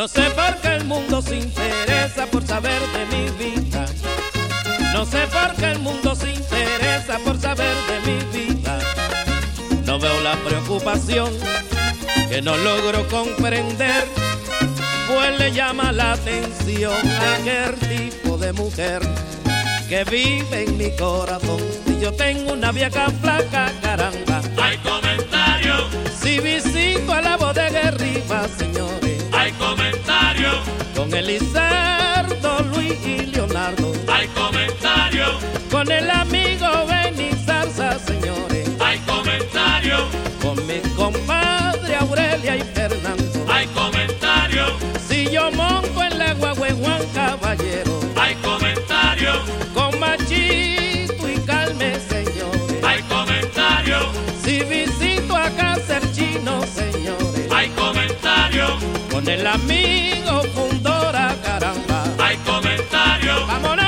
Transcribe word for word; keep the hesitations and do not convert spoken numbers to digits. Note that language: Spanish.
No sé por qué el mundo se interesa por saber de mi vida. No sé por qué el mundo se interesa por saber de mi vida. No veo la preocupación que no logro comprender, pues le llama la atención a aquel tipo de mujer que vive en mi corazón. Si yo tengo una vieja flaca, caramba, hay comentario. Si visito a la bodega arriba, señores, hay comentario. Con Elizardo, Luis y Leonardo, hay comentario. Con el amigo Benny Zarza, señores, hay comentario. Con mi compadre Aurelia y Fernando, hay comentario. Si yo monto en la guagua en Juan Caballero, hay comentario. Con Machito y Carmen, señores, hay comentario. Si visito a casa el Chino, señores, hay comentario. Con el amigo Fundora, caramba, hay comentario. ¡Vámonos!